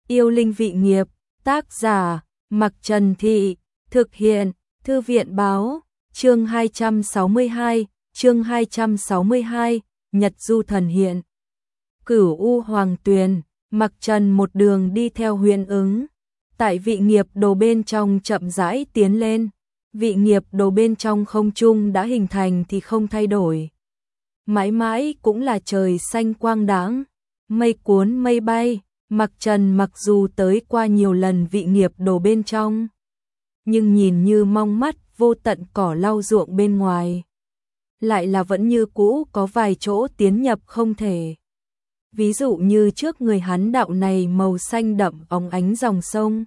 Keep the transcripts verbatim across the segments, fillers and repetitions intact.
Yêu linh vị nghiệp, tác giả, Mặc Trần Thị, thực hiện, Thư viện báo, chương hai trăm sáu mươi hai, chương hai trăm sáu mươi hai, Nhật Du Thần Hiện. Cửu U Hoàng Tuyền, Mặc Trần một đường đi theo Huyễn Ứng. Tại vị nghiệp đồ bên trong chậm rãi tiến lên, vị nghiệp đồ bên trong không trung đã hình thành thì không thay đổi. Mãi mãi cũng là trời xanh quang đãng, mây cuốn mây bay. Mặc Trần mặc dù tới qua nhiều lần vị nghiệp đồ bên trong, nhưng nhìn như mong mắt vô tận cỏ lau ruộng bên ngoài, lại là vẫn như cũ có vài chỗ tiến nhập không thể. Ví dụ như trước người hắn đạo này màu xanh đậm óng ánh dòng sông,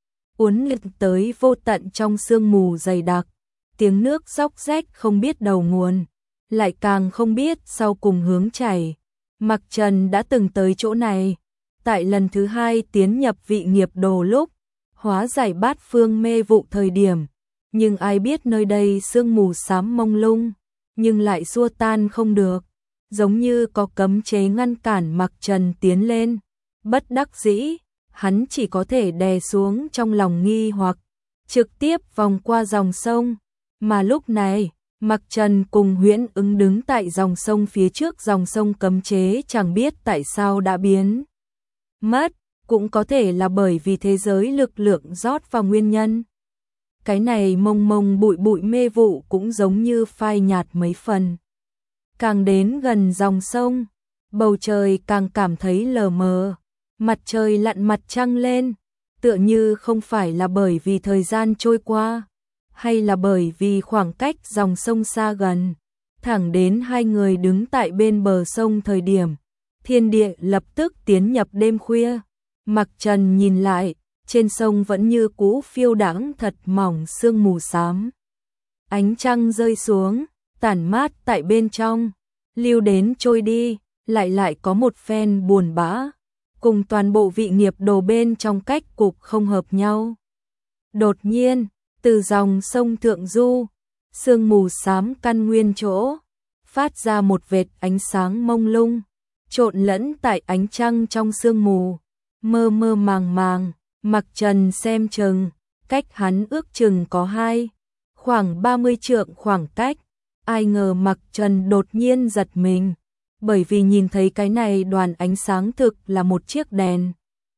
uốn lượn tới vô tận trong sương mù dày đặc, tiếng nước róc rách không biết đầu nguồn, lại càng không biết sau cùng hướng chảy. Mặc Trần đã từng tới chỗ này. Tại lần thứ hai tiến nhập vị nghiệp đồ lúc, hóa giải bát phương mê vụ thời điểm, nhưng ai biết nơi đây sương mù xám mông lung, nhưng lại xua tan không được, giống như có cấm chế ngăn cản Mặc Trần tiến lên. Bất đắc dĩ, hắn chỉ có thể đè xuống trong lòng nghi hoặc, trực tiếp vòng qua dòng sông, mà lúc này, Mặc Trần cùng Huyễn Ứng đứng tại dòng sông phía trước dòng sông cấm chế chẳng biết tại sao đã biến mất, cũng có thể là bởi vì thế giới lực lượng rót vào nguyên nhân. Cái này mông mông bụi bụi mê vụ cũng giống như phai nhạt mấy phần. Càng đến gần dòng sông, bầu trời càng cảm thấy lờ mờ, mặt trời lặn mặt trăng lên, tựa như không phải là bởi vì thời gian trôi qua, hay là bởi vì khoảng cách dòng sông xa gần. Thẳng đến hai người đứng tại bên bờ sông thời điểm, thiên địa lập tức tiến nhập đêm khuya. Mặc Trần nhìn lại, trên sông vẫn như cũ phiêu đãng thật mỏng sương mù xám. Ánh trăng rơi xuống, tản mát tại bên trong, lưu đến trôi đi, lại lại có một phen buồn bã, cùng toàn bộ vị nghiệp đồ bên trong cách cục không hợp nhau. Đột nhiên, từ dòng sông thượng du, sương mù xám căn nguyên chỗ, phát ra một vệt ánh sáng mông lung, trộn lẫn tại ánh trăng trong sương mù, mơ mơ màng màng. Mặc Trần xem chừng, cách hắn ước chừng có hai, khoảng ba mươi trượng khoảng cách. Ai ngờ Mặc Trần đột nhiên giật mình, bởi vì nhìn thấy cái này đoàn ánh sáng thực là một chiếc đèn,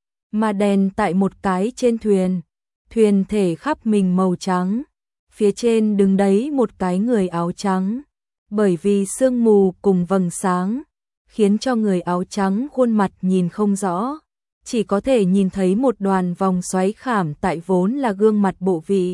mà đèn tại một cái trên thuyền, thuyền thể khắp mình màu trắng, phía trên đứng đấy một cái người áo trắng, bởi vì sương mù cùng vầng sáng, khiến cho người áo trắng khuôn mặt nhìn không rõ, chỉ có thể nhìn thấy một đoàn vòng xoáy khảm tại vốn là gương mặt bộ vị.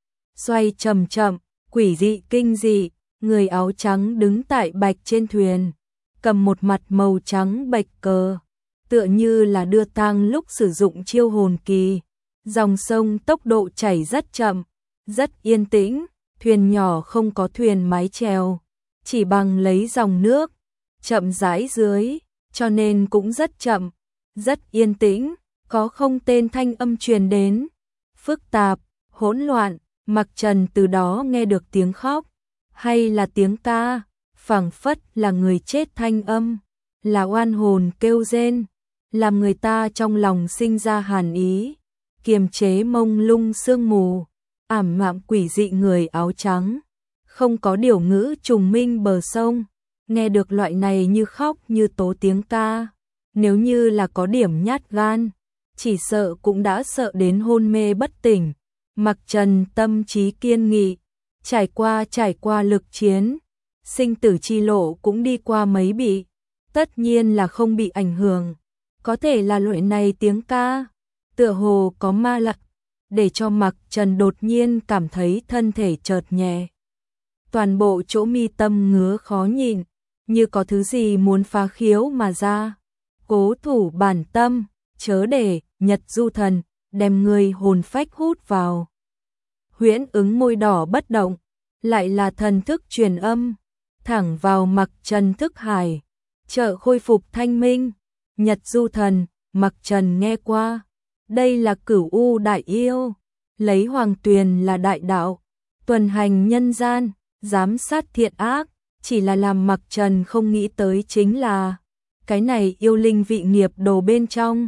Xoay chậm chậm, quỷ dị kinh dị, người áo trắng đứng tại bạch trên thuyền, cầm một mặt màu trắng bạch cờ, tựa như là đưa tang lúc sử dụng chiêu hồn kỳ. Dòng sông tốc độ chảy rất chậm, rất yên tĩnh, thuyền nhỏ không có thuyền mái chèo, chỉ bằng lấy dòng nước, chậm rãi dưới, cho nên cũng rất chậm, rất yên tĩnh, có không tên thanh âm truyền đến, phức tạp, hỗn loạn. Mặc Trần từ đó nghe được tiếng khóc, hay là tiếng ca, phảng phất là người chết thanh âm, là oan hồn kêu rên, làm người ta trong lòng sinh ra hàn ý, kiềm chế mông lung sương mù, ảm đạm quỷ dị người áo trắng, không có điều ngữ trùng minh bờ sông, nghe được loại này như khóc như tố tiếng ca, nếu như là có điểm nhát gan, chỉ sợ cũng đã sợ đến hôn mê bất tỉnh. Mặc Trần tâm trí kiên nghị, trải qua trải qua lực chiến, sinh tử chi lộ cũng đi qua mấy bị, tất nhiên là không bị ảnh hưởng, có thể là loại này tiếng ca, tựa hồ có ma lực, để cho Mặc Trần đột nhiên cảm thấy thân thể chợt nhẹ. Toàn bộ chỗ mi tâm ngứa khó nhịn, như có thứ gì muốn phá khiếu mà ra. Cố thủ bản tâm, chớ để Nhật Du Thần đem người hồn phách hút vào. Huyễn Ứng môi đỏ bất động, lại là thần thức truyền âm, thẳng vào Mặc Trần thức hải, trợ khôi phục thanh minh. Nhật Du Thần, Mặc Trần nghe qua, đây là Cửu U đại yêu, lấy Hoàng Tuyền là đại đạo, tuần hành nhân gian, giám sát thiện ác, chỉ là làm Mặc Trần không nghĩ tới chính là cái này yêu linh vị nghiệp đồ bên trong,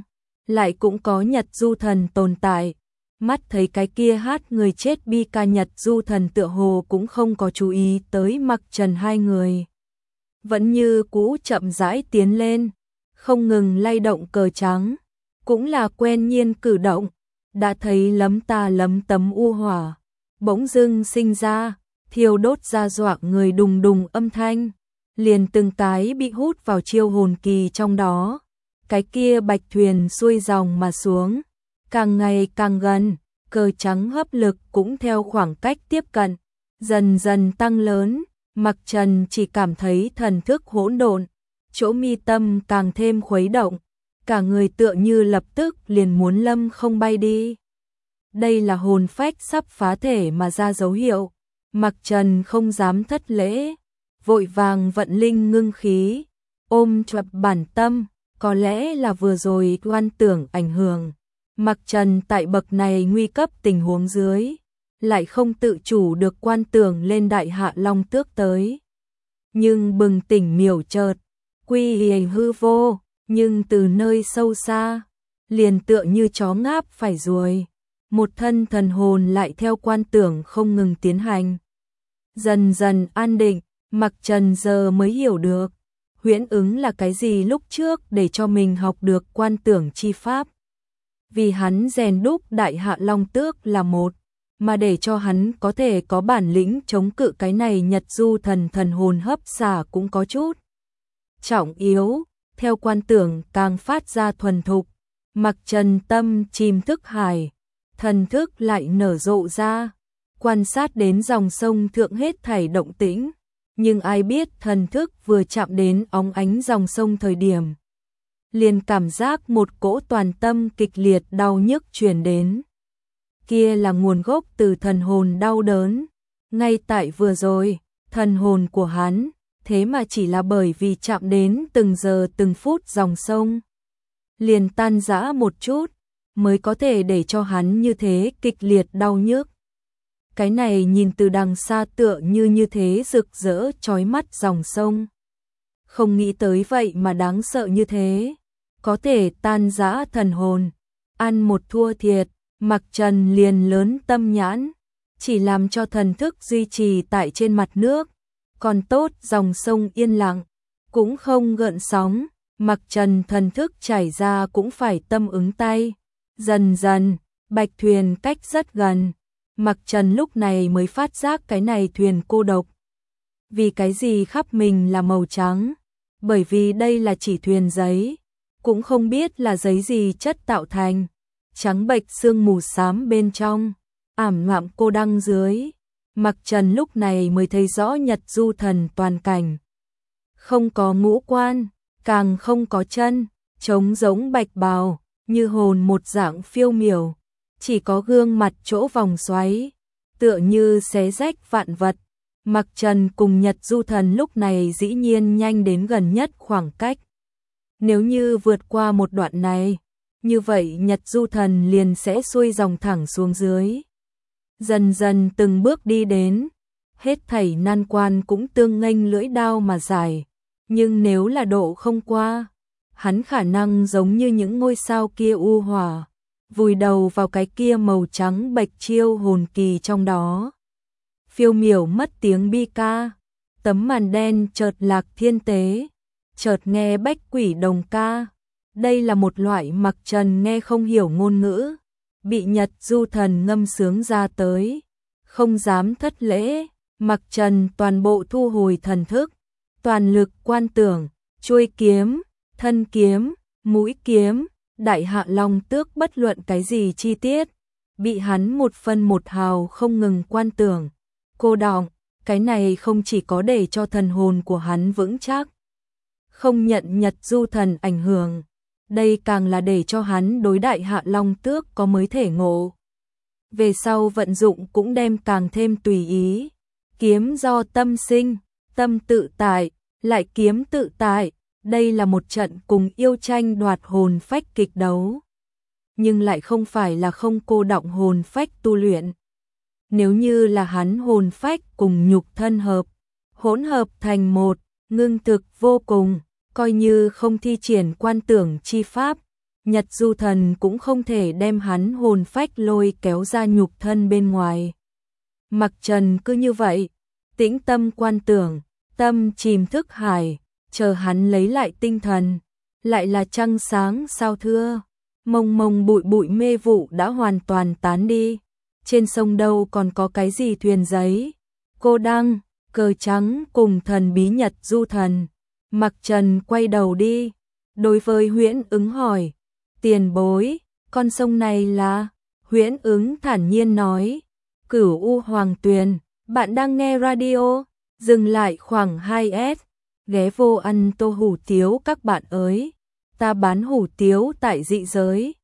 lại cũng có Nhật Du Thần tồn tại. Mắt thấy cái kia hát người chết bi ca Nhật Du Thần tựa hồ cũng không có chú ý tới Mặc Trần hai người. Vẫn như cũ chậm rãi tiến lên, không ngừng lay động cờ trắng, cũng là quen nhiên cử động, đã thấy lấm ta lấm tấm u hỏa, bỗng dưng sinh ra, thiêu đốt ra dọa người đùng đùng âm thanh, liền từng cái bị hút vào chiêu hồn kỳ trong đó. Cái kia bạch thuyền xuôi dòng mà xuống, càng ngày càng gần, cờ trắng hấp lực cũng theo khoảng cách tiếp cận, dần dần tăng lớn. Mặc Trần chỉ cảm thấy thần thức hỗn độn, chỗ mi tâm càng thêm khuấy động, cả người tựa như lập tức liền muốn lâm không bay đi. Đây là hồn phách sắp phá thể mà ra dấu hiệu. Mặc Trần không dám thất lễ, vội vàng vận linh ngưng khí, ôm chặt bản tâm, có lẽ là vừa rồi oan tưởng ảnh hưởng. Mặc Trần tại bậc này nguy cấp tình huống dưới, lại không tự chủ được quan tưởng lên đại hạ long tước tới. Nhưng bừng tỉnh miểu chợt, quy hiền hư vô, nhưng từ nơi sâu xa, liền tựa như chó ngáp phải ruồi, một thân thần hồn lại theo quan tưởng không ngừng tiến hành. Dần dần an định, Mặc Trần giờ mới hiểu được, huyễn ứng là cái gì lúc trước để cho mình học được quan tưởng chi pháp. Vì hắn rèn đúc đại hạ long tước là một, mà để cho hắn có thể có bản lĩnh chống cự cái này Nhật Du Thần thần hồn hấp xả cũng có chút trọng yếu, theo quan tưởng càng phát ra thuần thục. Mặc Trần tâm chìm thức hải, thần thức lại nở rộ ra, quan sát đến dòng sông thượng hết thảy động tĩnh, nhưng ai biết thần thức vừa chạm đến óng ánh dòng sông thời điểm, liền cảm giác một cỗ toàn tâm kịch liệt đau nhức truyền đến. Kia là nguồn gốc từ thần hồn đau đớn. Ngay tại vừa rồi, thần hồn của hắn, thế mà chỉ là bởi vì chạm đến từng giờ từng phút dòng sông, liền tan rã một chút, mới có thể để cho hắn như thế kịch liệt đau nhức. Cái này nhìn từ đằng xa tựa như như thế rực rỡ chói mắt dòng sông. Không nghĩ tới vậy mà đáng sợ như thế, có thể tan rã thần hồn, ăn một thua thiệt. Mặc Trần liền lớn tâm nhãn, chỉ làm cho thần thức duy trì tại trên mặt nước, còn tốt dòng sông yên lặng, cũng không gợn sóng. Mặc Trần thần thức chảy ra cũng phải tâm ứng tay. Dần dần, bạch thuyền cách rất gần, Mặc Trần lúc này mới phát giác cái này thuyền cô độc. Vì cái gì khắp mình là màu trắng? Bởi vì đây là chỉ thuyền giấy, cũng không biết là giấy gì chất tạo thành. Trắng bệch sương mù xám bên trong, ảm đạm cô đăng dưới. Mặc Trần lúc này mới thấy rõ Nhật Du Thần toàn cảnh. Không có ngũ quan, càng không có chân, trống giống bạch bào, như hồn một dạng phiêu miểu, chỉ có gương mặt chỗ vòng xoáy, tựa như xé rách vạn vật. Mặc Trần cùng Nhật Du Thần lúc này dĩ nhiên nhanh đến gần nhất khoảng cách. Nếu như vượt qua một đoạn này, như vậy Nhật Du Thần liền sẽ xuôi dòng thẳng xuống dưới. Dần dần từng bước đi đến, hết thảy nan quan cũng tương nghênh lưỡi đao mà giải. Nhưng nếu là độ không qua, hắn khả năng giống như những ngôi sao kia u hỏa, vùi đầu vào cái kia màu trắng bạch chiêu hồn kỳ trong đó. Phiêu miểu mất tiếng bi ca, tấm màn đen chợt lạc thiên tế, chợt nghe bách quỷ đồng ca. Đây là một loại Mặc Trần nghe không hiểu ngôn ngữ, bị Nhật Du Thần ngâm sướng ra tới, không dám thất lễ. Mặc Trần toàn bộ thu hồi thần thức, toàn lực quan tưởng, chuôi kiếm, thân kiếm, mũi kiếm, đại hạ long tước bất luận cái gì chi tiết, bị hắn một phân một hào không ngừng quan tưởng. Cô đọng, cái này không chỉ có để cho thần hồn của hắn vững chắc, không nhận Nhật Du Thần ảnh hưởng, đây càng là để cho hắn đối đại hạ long tước có mới thể ngộ. Về sau vận dụng cũng đem càng thêm tùy ý. Kiếm do tâm sinh, tâm tự tại, lại kiếm tự tại. Đây là một trận cùng yêu tranh đoạt hồn phách kịch đấu, nhưng lại không phải là không cô đọng hồn phách tu luyện. Nếu như là hắn hồn phách cùng nhục thân hợp, hỗn hợp thành một, ngưng thực vô cùng, coi như không thi triển quan tưởng chi pháp, Nhật Du Thần cũng không thể đem hắn hồn phách lôi kéo ra nhục thân bên ngoài. Mặc Trần cứ như vậy, tĩnh tâm quan tưởng, tâm chìm thức hải, chờ hắn lấy lại tinh thần, lại là trăng sáng sao thưa, mông mông bụi bụi mê vụ đã hoàn toàn tán đi, trên sông đâu còn có cái gì thuyền giấy, cô đăng, cờ trắng cùng thần bí Nhật Du Thần. Mặc Trần quay đầu đi, đối với Huyễn Ứng hỏi, tiền bối, con sông này là? Huyễn Ứng thản nhiên nói, Cửu U Hoàng Tuyền, bạn đang nghe radio, dừng lại khoảng hai S, ghé vô ăn tô hủ tiếu các bạn ơi, ta bán hủ tiếu tại dị giới.